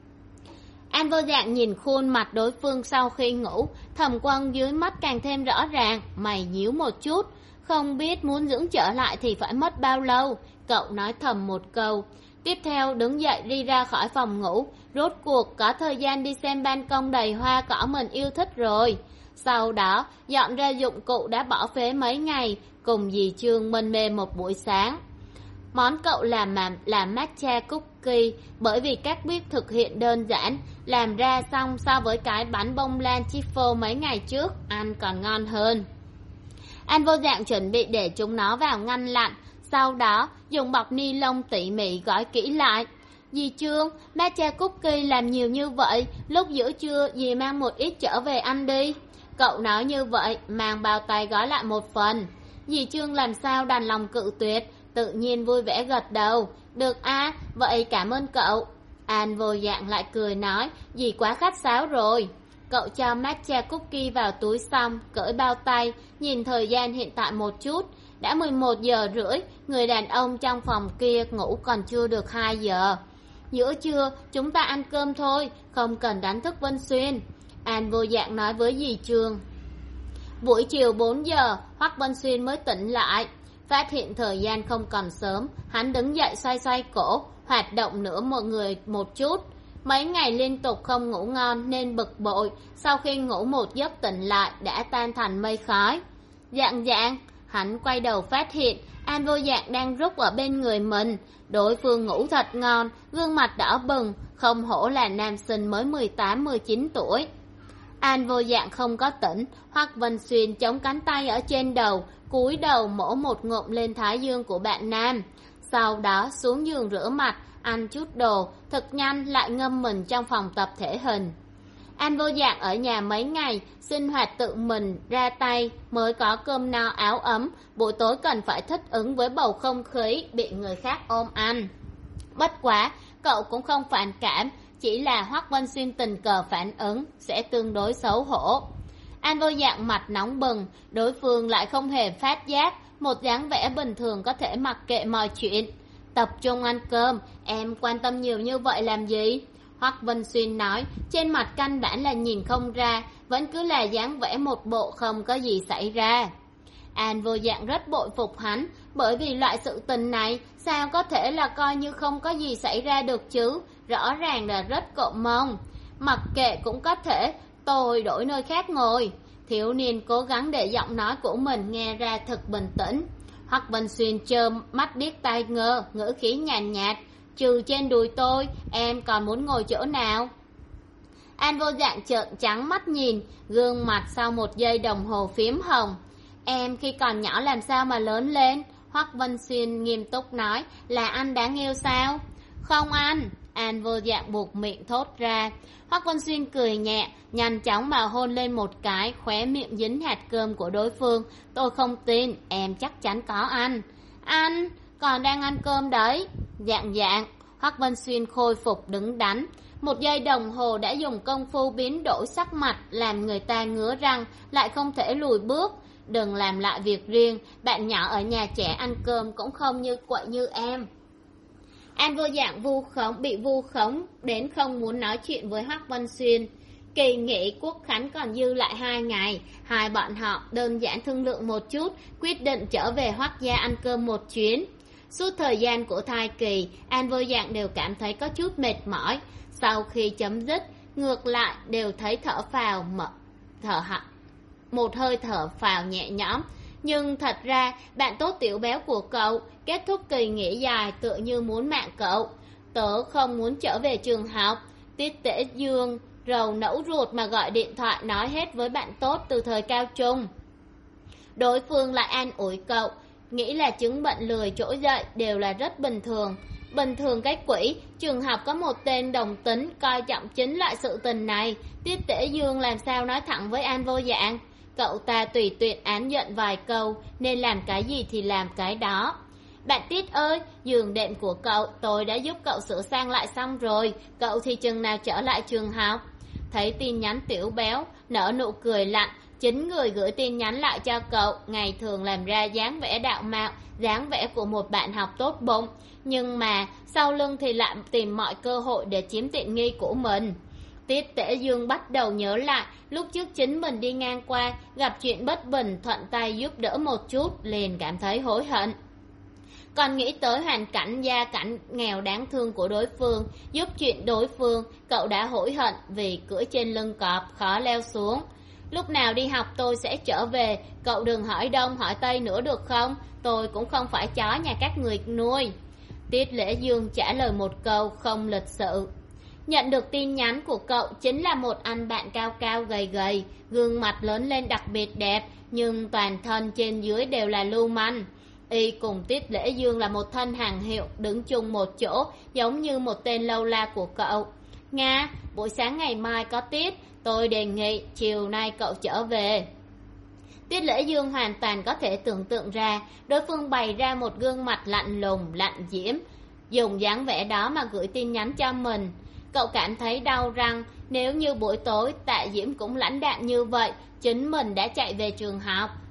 An Vô Dạng nhìn khuôn mặt đối phương sau khi ngủ, thầm quang dưới mắt càng thêm rõ ràng, mày nhíu một chút, không biết muốn dưỡng trở lại thì phải mất bao lâu. Cậu nói thầm một câu, tiếp theo đứng dậy đi ra khỏi phòng ngủ, rốt cuộc có thời gian đi xem ban công đầy hoa cỏ mình yêu thích rồi. Sau đó dọn ra dụng cụ đã bỏ phế mấy ngày, cùng dì Trương mân mê một buổi sáng. Món cậu làm mà là matcha cookie, bởi vì các bước thực hiện đơn giản, làm ra xong so với cái bánh bông lan chiffon mấy ngày trước, ăn còn ngon hơn. An Vô Dạng chuẩn bị để chúng nó vào ngăn lạnh, sau đó dùng bọc ni lông tỉ mỉ gói kỹ lại. Dì Trương, matcha cookie làm nhiều như vậy, lúc giữa trưa dì mang một ít trở về ăn đi. Cậu nói như vậy, mang bao tay gói lại một phần. Dì Trương làm sao đành lòng cự tuyệt, tự nhiên vui vẻ gật đầu. Được a, vậy cảm ơn cậu. An Vô Dạng lại cười nói, dì quá khách sáo rồi. Cậu cho matcha cookie vào túi xong, cởi bao tay, nhìn thời gian hiện tại một chút. Đã mười một giờ rưỡi, người đàn ông trong phòng kia ngủ còn chưa được hai giờ. Giữa trưa, chúng ta ăn cơm thôi, không cần đánh thức Vân Xuyên. An Vô Dạng nói với dì Trương. Buổi chiều bốn giờ, Hoắc Vân Xuyên mới tỉnh lại. Phát hiện thời gian không còn sớm, hắn đứng dậy xoay xoay cổ, hoạt động nữa mọi người một chút. Mấy ngày liên tục không ngủ ngon nên bực bội, sau khi ngủ một giấc tỉnh lại đã tan thành mây khói. Dạng Dạng, hắn quay đầu phát hiện An Vô Dạng đang rúc ở bên người mình. Đối phương ngủ thật ngon, gương mặt đỏ bừng, không hổ là nam sinh mới mười tám mười chín tuổi. An Vô Dạng không có tỉnh, Hoắc Vân Xuyên chống cánh tay ở trên đầu, cúi đầu mổ một ngụm lên thái dương của bạn nam. Sau đó xuống giường rửa mặt, ăn chút đồ, thật nhanh lại ngâm mình trong phòng tập thể hình. An Vô Dạng ở nhà mấy ngày, sinh hoạt tự mình ra tay mới có cơm no áo ấm, buổi tối cần phải thích ứng với bầu không khí bị người khác ôm ăn. Bất quá, cậu cũng không phản cảm, chỉ là Hoắc Vân Xuyên tình cờ phản ứng sẽ tương đối xấu hổ. An Vô Dạng mặt nóng bừng, đối phương lại không hề phát giác, một dáng vẻ bình thường có thể mặc kệ mọi chuyện. Tập trung ăn cơm, em quan tâm nhiều như vậy làm gì? Hoắc Vân Xuyên nói, trên mặt căn bản là nhìn không ra, vẫn cứ là dáng vẻ một bộ không có gì xảy ra. An Vô Dạng rất bội phục hắn, bởi vì loại sự tình này sao có thể là coi như không có gì xảy ra được chứ, rõ ràng là rất cộm mông. Mặc kệ cũng có thể, tôi đổi nơi khác ngồi. Thiếu niên cố gắng để giọng nói của mình nghe ra thật bình tĩnh. Hoắc Vân Xuyên trơ mắt điếc tai ngơ, ngữ khí nhàn nhạt, trừ trên đùi tôi, em còn muốn ngồi chỗ nào? An Vô Dạng trợn trắng mắt nhìn, gương mặt sau một giây đồng hồ phiếm hồng. Em khi còn nhỏ làm sao mà lớn lên? Hoắc Vân Xuyên nghiêm túc nói, là anh đáng yêu sao? Không anh, An Vô Dạng buộc miệng thốt ra. Hoắc Vân Xuyên cười nhẹ, nhanh chóng mà hôn lên một cái, khóe miệng dính hạt cơm của đối phương. Tôi không tin, em chắc chắn có anh. Anh, còn đang ăn cơm đấy. Dạng Dạng, Hoắc Vân Xuyên khôi phục đứng đắn. Một giây đồng hồ đã dùng công phu biến đổi sắc mặt, làm người ta ngứa răng, lại không thể lùi bước. Đừng làm lại việc riêng, bạn nhỏ ở nhà trẻ ăn cơm cũng không như quậy như em. An Vô Dạng vu khống, bị vu khống đến không muốn nói chuyện với Hoắc Vân Xuyên. Kỳ nghỉ Quốc Khánh còn dư lại hai ngày, hai bọn họ đơn giản thương lượng một chút, quyết định trở về Hoắc gia ăn cơm một chuyến. Suốt thời gian của thai kỳ, An Vô Dạng đều cảm thấy có chút mệt mỏi. Sau khi chấm dứt, ngược lại đều thấy thở phào mở, thở hẳn, một hơi thở phào nhẹ nhõm. Nhưng thật ra, bạn tốt tiểu béo của cậu, kết thúc kỳ nghỉ dài tựa như muốn mạng cậu. Tớ không muốn trở về trường học. Tiết Tễ Dương rầu nẫu ruột mà gọi điện thoại nói hết với bạn tốt từ thời cao trung. Đối phương lại an ủi cậu, nghĩ là chứng bệnh lười trỗi dậy đều là rất bình thường. Bình thường cái quỷ, trường học có một tên đồng tính coi trọng chính loại sự tình này. Tiết Tể Dương làm sao nói thẳng với An Vô Dạng. Cậu ta tùy tiện án giận vài câu, nên làm cái gì thì làm cái đó. Bạn Tiết ơi, giường đệm của cậu tôi đã giúp cậu sửa sang lại xong rồi, cậu thì chừng nào trở lại trường học? Thấy tin nhắn Tiểu Béo, nở nụ cười lạnh. Chính người gửi tin nhắn lại cho cậu ngày thường làm ra dáng vẻ đạo mạo, dáng vẻ của một bạn học tốt bụng, nhưng mà sau lưng thì lại tìm mọi cơ hội để chiếm tiện nghi của mình. Tiết Tể Dương bắt đầu nhớ lại lúc trước chính mình đi ngang qua, gặp chuyện bất bình thuận tay giúp đỡ một chút, liền cảm thấy hối hận. Còn nghĩ tới hoàn cảnh gia cảnh nghèo đáng thương của đối phương, giúp chuyện đối phương, cậu đã hối hận vì cưỡi trên lưng cọp khó leo xuống. Lúc nào đi học tôi sẽ trở về, cậu đừng hỏi đông hỏi tây nữa được không? Tôi cũng không phải chó nhà các người nuôi. Tiết Lễ Dương trả lời một câu không lịch sự. Nhận được tin nhắn của cậu chính là một anh bạn cao cao gầy gầy, gương mặt lớn lên đặc biệt đẹp, nhưng toàn thân trên dưới đều là lưu manh. Y cùng Tiết Lễ Dương là một thân hàng hiệu, đứng chung một chỗ, giống như một tên lâu la của cậu. Nga, buổi sáng ngày mai có tiết, tôi đề nghị chiều nay cậu trở về. Tiết Lễ Dương hoàn toàn có thể tưởng tượng ra đối phương bày ra một gương mặt lạnh lùng, lạnh diễm, dùng dáng vẻ đó mà gửi tin nhắn cho mình. Cậu cảm thấy đau răng, nếu như buổi tối Tạ Diễm cũng lãnh đạm như vậy, chính mình đã chạy về trường học,